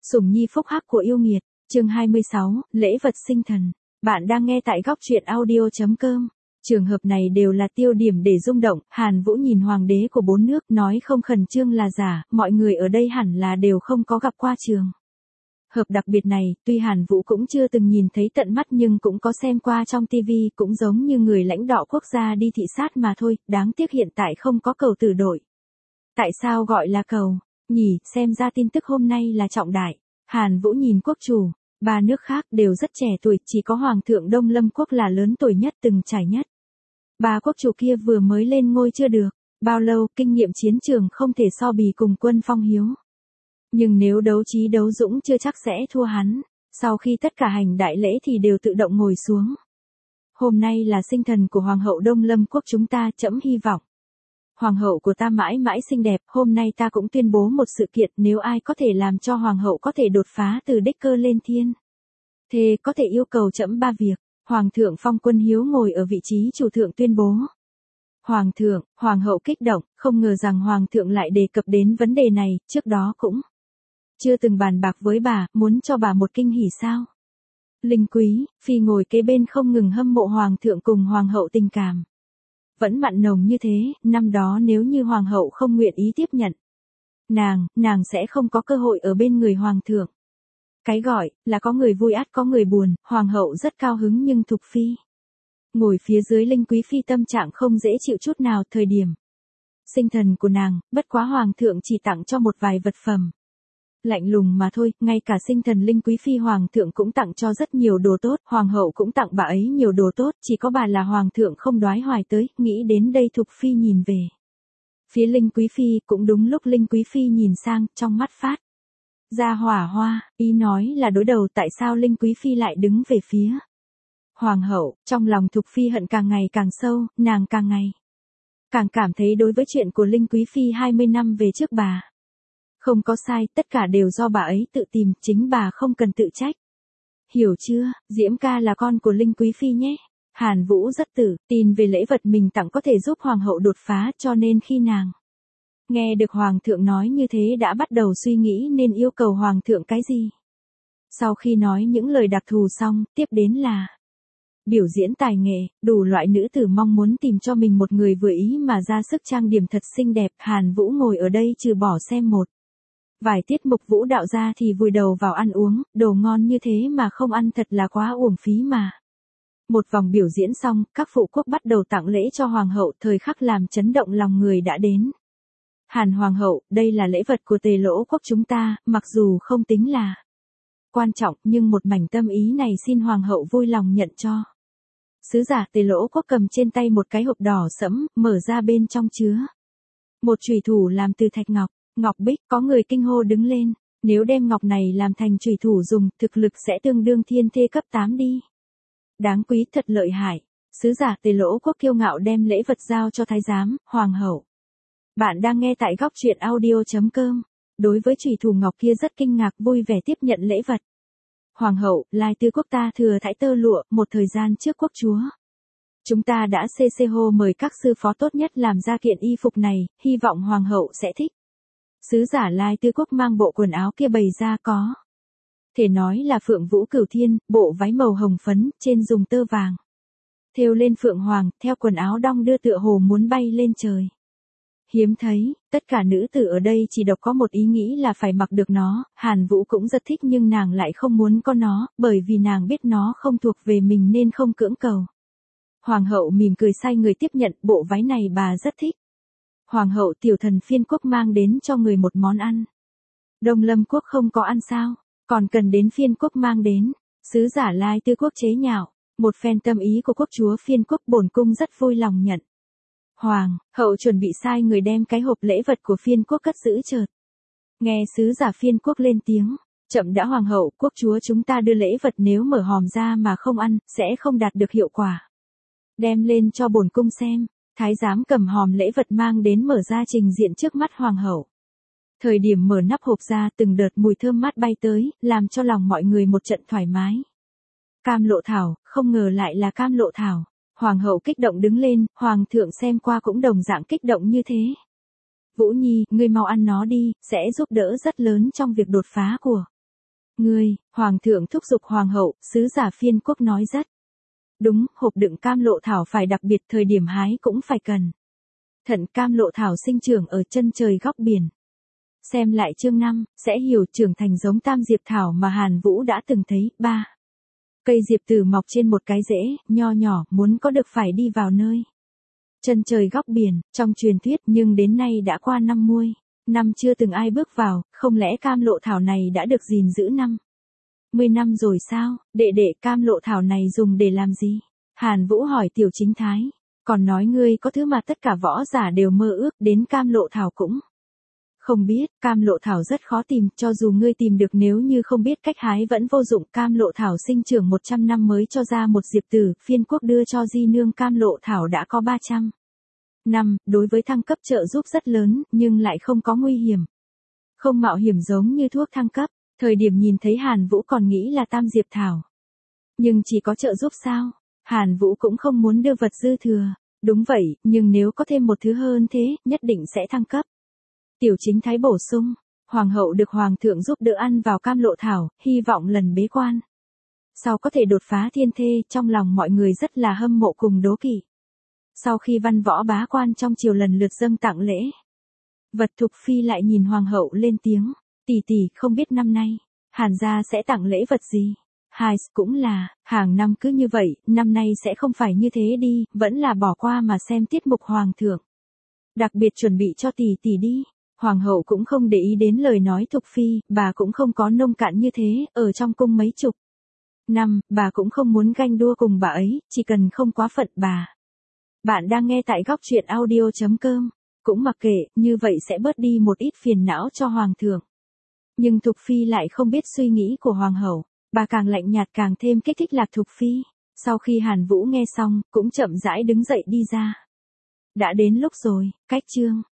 Sủng nhi phúc hắc của yêu nghiệt, chương 26, lễ vật sinh thần. Bạn đang nghe tại góc truyện audio.com. Trường hợp này đều là tiêu điểm để rung động. Hàn Vũ nhìn hoàng đế của 4 nước nói không khẩn trương là giả, mọi người ở đây hẳn là đều không có gặp qua trường hợp đặc biệt này, tuy Hàn Vũ cũng chưa từng nhìn thấy tận mắt nhưng cũng có xem qua trong TV, cũng giống như người lãnh đạo quốc gia đi thị sát mà thôi, đáng tiếc hiện tại không có cầu tử đội. Tại sao gọi là cầu? Nhỉ, xem ra tin tức hôm nay là trọng đại. Hàn Vũ nhìn quốc chủ, 3 nước khác đều rất trẻ tuổi, chỉ có Hoàng thượng Đông Lâm Quốc là lớn tuổi nhất, từng trải nhất. 3 quốc chủ kia vừa mới lên ngôi chưa được bao lâu, kinh nghiệm chiến trường không thể so bì cùng Quân Phong Hiếu. Nhưng nếu đấu trí đấu dũng chưa chắc sẽ thua hắn. Sau khi tất cả hành đại lễ thì đều tự động ngồi xuống. Hôm nay là sinh thần của Hoàng hậu Đông Lâm Quốc chúng ta, trẫm hy vọng Hoàng hậu của ta mãi mãi xinh đẹp. Hôm nay ta cũng tuyên bố một sự kiện, nếu ai có thể làm cho Hoàng hậu có thể đột phá từ đích cơ lên thiên, thế có thể yêu cầu trẫm 3 việc. Hoàng thượng Phong Quân Hiếu ngồi ở vị trí chủ thượng tuyên bố. Hoàng thượng, Hoàng hậu kích động, không ngờ rằng Hoàng thượng lại đề cập đến vấn đề này, trước đó cũng chưa từng bàn bạc với bà, muốn cho bà một kinh hỉ sao? Linh Quý, Phi ngồi kế bên không ngừng hâm mộ Hoàng thượng cùng Hoàng hậu tình cảm vẫn mặn nồng như thế. Năm đó nếu như Hoàng hậu không nguyện ý tiếp nhận nàng sẽ không có cơ hội ở bên người Hoàng thượng. Cái gọi là có người vui ắt có người buồn, Hoàng hậu rất cao hứng nhưng Thục Phi ngồi phía dưới Linh Quý Phi tâm trạng không dễ chịu chút nào. Thời điểm sinh thần của nàng, bất quá Hoàng thượng chỉ tặng cho một vài vật phẩm lạnh lùng mà thôi, ngay cả sinh thần Linh Quý Phi Hoàng thượng cũng tặng cho rất nhiều đồ tốt, Hoàng hậu cũng tặng bà ấy nhiều đồ tốt, chỉ có bà là Hoàng thượng không đoái hoài tới. Nghĩ đến đây Thục Phi nhìn về phía Linh Quý Phi, cũng đúng lúc Linh Quý Phi nhìn sang, trong mắt phát ra hỏa hoa, ý nói là đối đầu. Tại sao Linh Quý Phi lại đứng về phía Hoàng hậu? Trong lòng Thục Phi hận càng ngày càng sâu, nàng càng ngày càng cảm thấy đối với chuyện của Linh Quý Phi 20 năm về trước bà không có sai, tất cả đều do bà ấy tự tìm, chính bà không cần tự trách. Hiểu chưa, Diễm ca là con của Linh Quý Phi nhé. Hàn Vũ rất tự tin về lễ vật mình tặng có thể giúp Hoàng hậu đột phá, cho nên khi nàng nghe được Hoàng thượng nói như thế đã bắt đầu suy nghĩ nên yêu cầu Hoàng thượng cái gì. Sau khi nói những lời đặc thù xong, tiếp đến là biểu diễn tài nghệ, đủ loại nữ tử mong muốn tìm cho mình một người vừa ý mà ra sức trang điểm thật xinh đẹp. Hàn Vũ ngồi ở đây trừ bỏ xem một vài tiết mục vũ đạo ra thì vùi đầu vào ăn uống, đồ ngon như thế mà không ăn thật là quá uổng phí mà. Một vòng biểu diễn xong, các phụ quốc bắt đầu tặng lễ cho Hoàng hậu, thời khắc làm chấn động lòng người đã đến. Hàn Hoàng hậu, đây là lễ vật của Tề Lỗ Quốc chúng ta, mặc dù không tính là quan trọng nhưng một mảnh tâm ý này xin Hoàng hậu vui lòng nhận cho. Sứ giả Tề Lỗ Quốc cầm trên tay một cái hộp đỏ sẫm, mở ra bên trong chứa một chùy thủ làm từ thạch ngọc, ngọc bích. Có người kinh hô đứng lên, nếu đem ngọc này làm thành chùy thủ dùng, thực lực sẽ tương đương thiên thê cấp 8 đi. Đáng quý, thật lợi hại. Sứ giả Tề Lỗ Quốc kiêu ngạo đem lễ vật giao cho thái giám. Hoàng hậu, bạn đang nghe tại góc truyện audio.com. Đối với chùy thủ ngọc kia rất kinh ngạc, vui vẻ tiếp nhận lễ vật. Hoàng hậu, Lai Tư Quốc ta thừa thãi tơ lụa, một thời gian trước quốc chúa chúng ta đã hô mời các sư phó tốt nhất làm ra kiện y phục này, hy vọng Hoàng hậu sẽ thích. Sứ giả Lai Tư Quốc mang bộ quần áo kia bày ra có thể nói là Phượng Vũ Cửu Thiên, bộ váy màu hồng phấn, trên dùng tơ vàng thêu lên phượng hoàng, theo quần áo đong đưa tựa hồ muốn bay lên trời. Hiếm thấy, tất cả nữ tử ở đây chỉ độc có một ý nghĩ là phải mặc được nó. Hàn Vũ cũng rất thích nhưng nàng lại không muốn có nó, bởi vì nàng biết nó không thuộc về mình nên không cưỡng cầu. Hoàng hậu mỉm cười sai người tiếp nhận, bộ váy này bà rất thích. Hoàng hậu, tiểu thần Phiên Quốc mang đến cho người một món ăn. Đông Lâm Quốc không có ăn sao, còn cần đến Phiên Quốc mang đến. Sứ giả Lai Tư Quốc chế nhạo, một phen tâm ý của quốc chúa Phiên Quốc, bổn cung rất vui lòng nhận. Hoàng hậu chuẩn bị sai người đem cái hộp lễ vật của Phiên Quốc cất giữ. Chợt nghe sứ giả Phiên Quốc lên tiếng, chậm đã Hoàng hậu, quốc chúa chúng ta đưa lễ vật nếu mở hòm ra mà không ăn, sẽ không đạt được hiệu quả. Đem lên cho bổn cung xem. Thái giám cầm hòm lễ vật mang đến mở ra trình diện trước mắt Hoàng hậu. Thời điểm mở nắp hộp ra, từng đợt mùi thơm mát bay tới, làm cho lòng mọi người một trận thoải mái. Cam lộ thảo, không ngờ lại là cam lộ thảo. Hoàng hậu kích động đứng lên, Hoàng thượng xem qua cũng đồng dạng kích động như thế. Vũ Nhi, ngươi mau ăn nó đi, sẽ giúp đỡ rất lớn trong việc đột phá của Ngươi, hoàng thượng thúc giục hoàng hậu, sứ giả phiên quốc nói rất đúng, hộp đựng cam lộ thảo phải đặc biệt, thời điểm hái cũng phải cần thận. Cam lộ thảo sinh trưởng ở chân trời góc biển. Xem lại chương 5, sẽ hiểu trưởng thành giống tam diệp thảo mà Hàn Vũ đã từng thấy. 3. Cây diệp tử mọc trên một cái rễ, nho nhỏ, muốn có được phải đi vào nơi chân trời góc biển, trong truyền thuyết, nhưng đến nay đã qua 50 năm chưa từng ai bước vào, không lẽ cam lộ thảo này đã được gìn giữ 10 năm rồi sao? Đệ đệ, cam lộ thảo này dùng để làm gì? Hàn Vũ hỏi Tiểu Chính Thái. Còn nói ngươi có thứ mà tất cả võ giả đều mơ ước, đến cam lộ thảo cũng không biết. Cam lộ thảo rất khó tìm, cho dù ngươi tìm được, nếu như không biết cách hái vẫn vô dụng. Cam lộ thảo sinh trưởng 100 năm mới cho ra một diệp tử, phiên quốc đưa cho di nương cam lộ thảo đã có 300 năm, đối với thăng cấp trợ giúp rất lớn, nhưng lại không có nguy hiểm. Không mạo hiểm giống như thuốc thăng cấp. Thời điểm nhìn thấy Hàn Vũ còn nghĩ là tam diệp thảo. Nhưng chỉ có trợ giúp sao? Hàn Vũ cũng không muốn đưa vật dư thừa. Đúng vậy, nhưng nếu có thêm một thứ hơn thế, nhất định sẽ thăng cấp. Tiểu Chính Thái bổ sung, hoàng hậu được hoàng thượng giúp đỡ ăn vào cam lộ thảo, hy vọng lần bế quan sau có thể đột phá thiên thê, trong lòng mọi người rất là hâm mộ cùng đố kỵ. Sau khi văn võ bá quan trong triều lần lượt dâng tặng lễ vật, Thục Phi lại nhìn hoàng hậu lên tiếng, tỷ tỷ, không biết năm nay Hàn gia sẽ tặng lễ vật gì? Hai, cũng là, hàng năm cứ như vậy, năm nay sẽ không phải như thế đi, vẫn là bỏ qua mà xem tiết mục hoàng thượng. Đặc biệt chuẩn bị cho tỷ tỷ đi. Hoàng hậu cũng không để ý đến lời nói Thục Phi, bà cũng không có nông cạn như thế, ở trong cung mấy chục năm, bà cũng không muốn ganh đua cùng bà ấy, chỉ cần không quá phận bà. Bạn đang nghe tại góc truyện audio.com, cũng mặc kệ, như vậy sẽ bớt đi một ít phiền não cho hoàng thượng. Nhưng Thục Phi lại không biết suy nghĩ của hoàng hậu, bà càng lạnh nhạt càng thêm kích thích Lạc Thục Phi. Sau khi Hàn Vũ nghe xong, cũng chậm rãi đứng dậy đi ra. Đã đến lúc rồi, cách chương